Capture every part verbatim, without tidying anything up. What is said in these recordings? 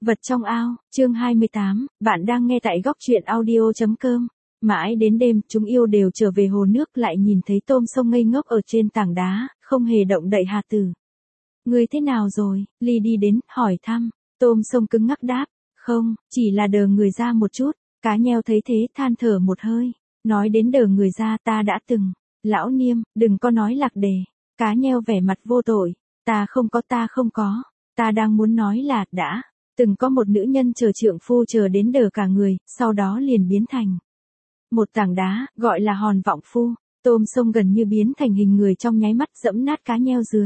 Vật trong ao, chương hai mươi tám, bạn đang nghe tại góc truyện audio.com. Mãi đến đêm, chúng yêu đều trở về hồ nước lại nhìn thấy tôm sông ngây ngốc ở trên tảng đá, không hề động đậy. Hà Tử, ngươi thế nào rồi? Ly đi đến, hỏi thăm. Tôm sông cứng ngắc đáp, không, chỉ là đờ người ra một chút. Cá nheo thấy thế than thở một hơi, nói đến đờ người ra ta đã từng. Lão Niêm, đừng có nói lạc đề. Cá nheo vẻ mặt vô tội, ta không có ta không có. Ta đang muốn nói là đã từng có một nữ nhân chờ trượng phu chờ đến đờ cả người, sau đó liền biến thành một tảng đá, gọi là hòn vọng phu. Tôm sông gần như biến thành hình người trong nháy mắt, dẫm nát cá nheo dưới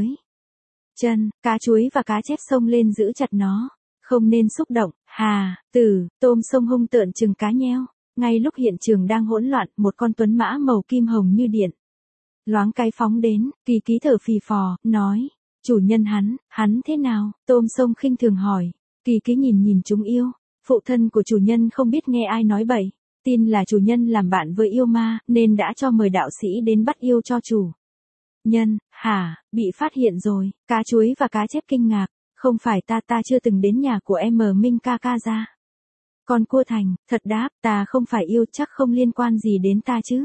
chân. Cá chuối và cá chép xông lên giữ chặt nó, không nên xúc động. Hà Tử, tôm sông hung tợn chừng cá nheo. Ngay lúc hiện trường đang hỗn loạn, một con tuấn mã màu kim hồng như điện loáng cái phóng đến. Kỳ Ký thở phì phò, nói, chủ nhân hắn, hắn thế nào? Tôm sông khinh thường hỏi. Kỳ Ký nhìn nhìn chúng yêu, phụ thân của chủ nhân không biết nghe ai nói bậy, tin là chủ nhân làm bạn với yêu ma, nên đã cho mời đạo sĩ đến bắt yêu cho chủ nhân. Hả, bị phát hiện rồi? Cá chuối và cá chép kinh ngạc, không phải ta ta chưa từng đến nhà của em Minh ca ca ra. Con cua thành, thật đáp, ta không phải yêu, chắc không liên quan gì đến ta chứ.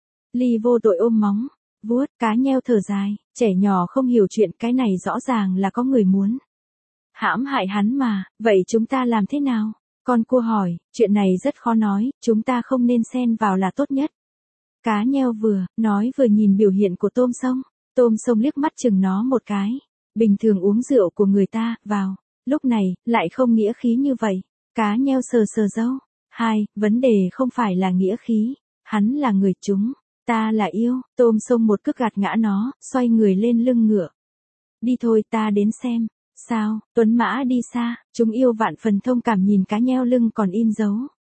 Ly vô tội ôm móng vuốt. Cá nheo thở dài, trẻ nhỏ không hiểu chuyện, cái này rõ ràng là có người muốn hãm hại hắn mà, vậy chúng ta làm thế nào? Con cua hỏi, chuyện này rất khó nói, chúng ta không nên xen vào là tốt nhất. Cá nheo vừa nói vừa nhìn biểu hiện của tôm sông. Tôm sông liếc mắt chừng nó một cái, bình thường uống rượu của người ta, vào lúc này, lại không nghĩa khí như vậy. Cá nheo sờ sờ râu. Hai, vấn đề không phải là nghĩa khí, hắn là người, chúng ta là yêu. Tôm sông một cước gạt ngã nó, xoay người lên lưng ngựa. Đi thôi, ta đến xem. Sao? Tuấn mã đi xa, chúng yêu vạn phần thông cảm nhìn cá nheo lưng còn in dấu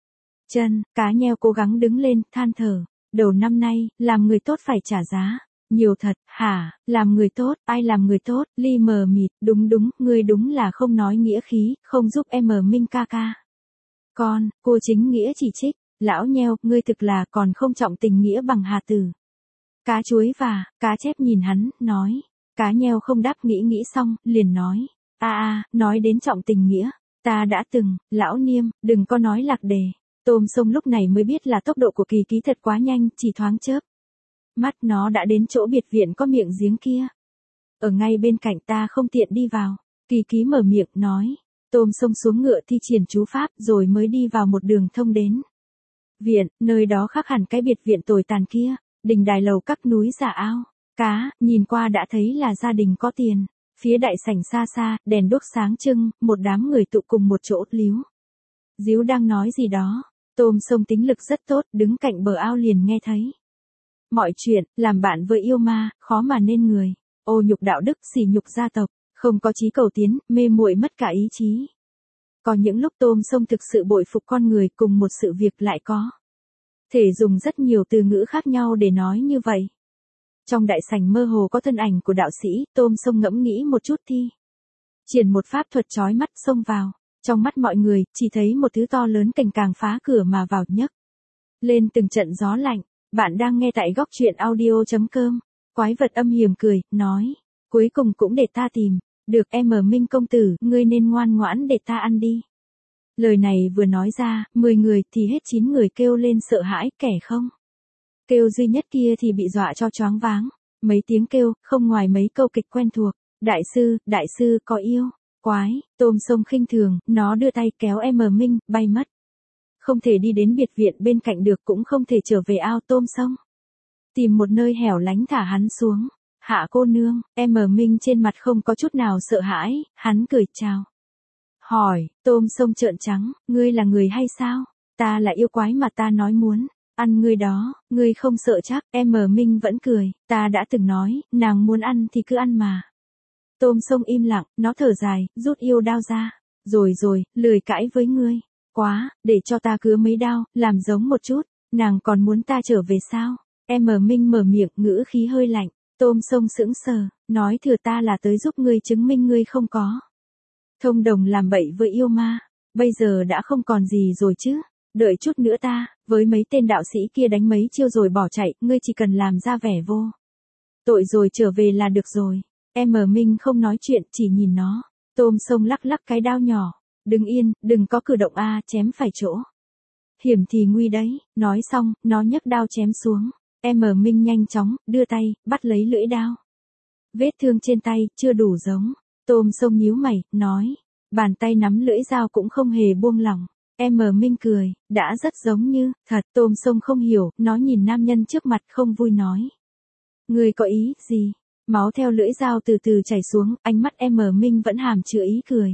chân. Cá nheo cố gắng đứng lên, than thở, đầu năm nay, làm người tốt phải trả giá nhiều thật. Hả, làm người tốt, ai làm người tốt? Ly mờ mịt, đúng đúng, ngươi đúng là không nói nghĩa khí, không giúp em Minh ca ca. Con, cô chính nghĩa chỉ trích, lão nheo, ngươi thực là còn không trọng tình nghĩa bằng Hà Tử. Cá chuối và cá chép nhìn hắn, nói. Cá nheo không đáp, nghĩ nghĩ xong, liền nói, a a, nói đến trọng tình nghĩa, ta đã từng. Lão Niêm, đừng có nói lạc đề. Tôm sông lúc này mới biết là tốc độ của Kỳ Ký thật quá nhanh, chỉ thoáng chớp mắt nó đã đến chỗ biệt viện có miệng giếng kia. Ở ngay bên cạnh, ta không tiện đi vào. Kỳ Ký mở miệng, nói. Tôm sông xuống ngựa thi triển chú pháp, rồi mới đi vào một đường thông đến viện, nơi đó khác hẳn cái biệt viện tồi tàn kia, đình đài lầu các núi giả ao. Cá, nhìn qua đã thấy là gia đình có tiền. Phía đại sảnh xa xa, đèn đuốc sáng trưng, một đám người tụ cùng một chỗ, líu díu đang nói gì đó. Tôm sông tính lực rất tốt, đứng cạnh bờ ao liền nghe thấy mọi chuyện. Làm bạn với yêu ma, khó mà nên người. Ô nhục đạo đức, sỉ nhục gia tộc, không có chí cầu tiến, mê muội mất cả ý chí. Có những lúc tôm sông thực sự bội phục con người, cùng một sự việc lại có thể dùng rất nhiều từ ngữ khác nhau để nói như vậy. Trong đại sảnh mơ hồ có thân ảnh của đạo sĩ. Tôm sông ngẫm nghĩ một chút thi triển một pháp thuật chói mắt, xông vào. Trong mắt mọi người, chỉ thấy một thứ to lớn cành càng phá cửa mà vào, nhấc lên từng trận gió lạnh. Bạn đang nghe tại góc truyện audio.com. Quái vật âm hiểm cười, nói, cuối cùng cũng để ta tìm được em Minh công tử, ngươi nên ngoan ngoãn để ta ăn đi. Lời này vừa nói ra, mười người thì hết chín người kêu lên sợ hãi, kẻ không kêu duy nhất kia thì bị dọa cho choáng váng. Mấy tiếng kêu, không ngoài mấy câu kịch quen thuộc. Đại sư, đại sư, có yêu quái. Tôm sông khinh thường, nó đưa tay kéo em Minh, bay mất. Không thể đi đến biệt viện bên cạnh được, cũng không thể trở về ao. Tôm sông tìm một nơi hẻo lánh thả hắn xuống. Hạ cô nương, em Minh trên mặt không có chút nào sợ hãi, hắn cười chào. Hỏi, tôm sông trợn trắng, ngươi là người hay sao? Ta là yêu quái mà ta nói muốn ăn ngươi đó, ngươi không sợ chắc? Em Minh vẫn cười, ta đã từng nói, nàng muốn ăn thì cứ ăn mà. Tôm sông im lặng, nó thở dài, rút yêu đao ra. Rồi rồi, lười cãi với ngươi. Quá, để cho ta cứa mấy đao, làm giống một chút. Nàng còn muốn ta trở về sao? Em Minh mở miệng, ngữ khí hơi lạnh. Tôm sông sững sờ, nói thừa ta là tới giúp ngươi chứng minh ngươi không có thông đồng làm bậy với yêu ma. Bây giờ đã không còn gì rồi chứ. Đợi chút nữa ta, với mấy tên đạo sĩ kia đánh mấy chiêu rồi bỏ chạy, ngươi chỉ cần làm ra vẻ vô tội rồi trở về là được rồi. Em Minh không nói chuyện, chỉ nhìn nó. Tôm sông lắc lắc cái đao nhỏ, Đừng yên, đừng có cử động a, chém phải chỗ. Hiểm thì nguy đấy, nói xong, nó nhấc đao chém xuống. M Minh nhanh chóng, đưa tay, bắt lấy lưỡi đao. Vết thương trên tay, chưa đủ giống. Tôm sông nhíu mày, nói. Bàn tay nắm lưỡi dao cũng không hề buông lỏng. M Minh cười, đã rất giống như, thật. Tôm sông không hiểu, nó nhìn nam nhân trước mặt không vui nói. Người có ý gì? Máu theo lưỡi dao từ từ chảy xuống, ánh mắt M Minh vẫn hàm chứa ý cười.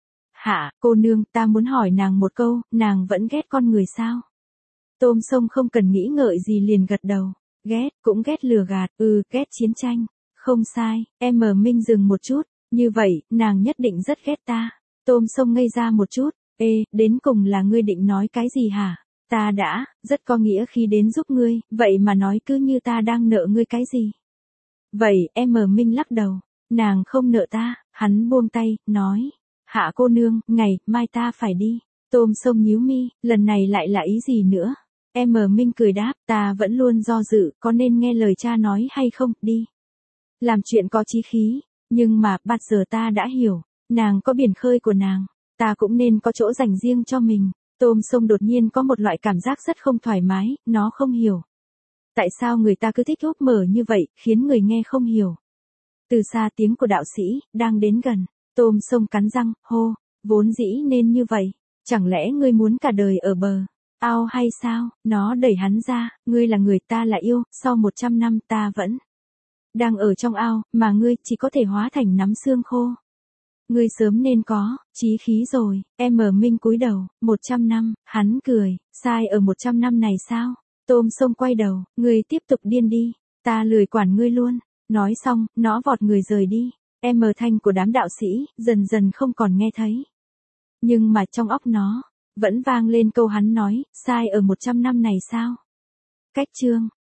Hạ, cô nương, ta muốn hỏi nàng một câu, nàng vẫn ghét con người sao? Tôm sông không cần nghĩ ngợi gì liền gật đầu. Ghét, cũng ghét lừa gạt, ừ, ghét chiến tranh. Không sai, M Minh dừng một chút, như vậy, nàng nhất định rất ghét ta. Tôm sông ngây ra một chút, ê, đến cùng là ngươi định nói cái gì hả? Ta đã, rất có nghĩa khi đến giúp ngươi, vậy mà nói cứ như ta đang nợ ngươi cái gì? Vậy, M Minh lắc đầu, nàng không nợ ta, hắn buông tay, nói. Hạ cô nương, ngày, mai ta phải đi. Tôm sông nhíu mi, lần này lại là ý gì nữa? M Minh cười đáp, ta vẫn luôn do dự, có nên nghe lời cha nói hay không, đi. Làm chuyện có chí khí, nhưng mà, bắt giờ ta đã hiểu, nàng có biển khơi của nàng, ta cũng nên có chỗ dành riêng cho mình. Tôm sông đột nhiên có một loại cảm giác rất không thoải mái, nó không hiểu. Tại sao người ta cứ thích úp mở như vậy, khiến người nghe không hiểu. Từ xa tiếng của đạo sĩ, đang đến gần. Tôm sông cắn răng, hô, vốn dĩ nên như vậy, chẳng lẽ ngươi muốn cả đời ở bờ ao hay sao? Nó đẩy hắn ra, ngươi là người ta là yêu, sau một trăm năm ta vẫn đang ở trong ao, mà ngươi chỉ có thể hóa thành nắm xương khô. Ngươi sớm nên có chí khí rồi. M Minh cúi đầu, một trăm năm, hắn cười, sai ở một trăm năm này sao? Tôm sông quay đầu, ngươi tiếp tục điên đi, ta lười quản ngươi luôn. Nói xong, nó vọt người rời đi. M thanh của đám đạo sĩ, dần dần không còn nghe thấy. Nhưng mà trong óc nó, vẫn vang lên câu hắn nói, sai ở một trăm năm này sao? Cách chương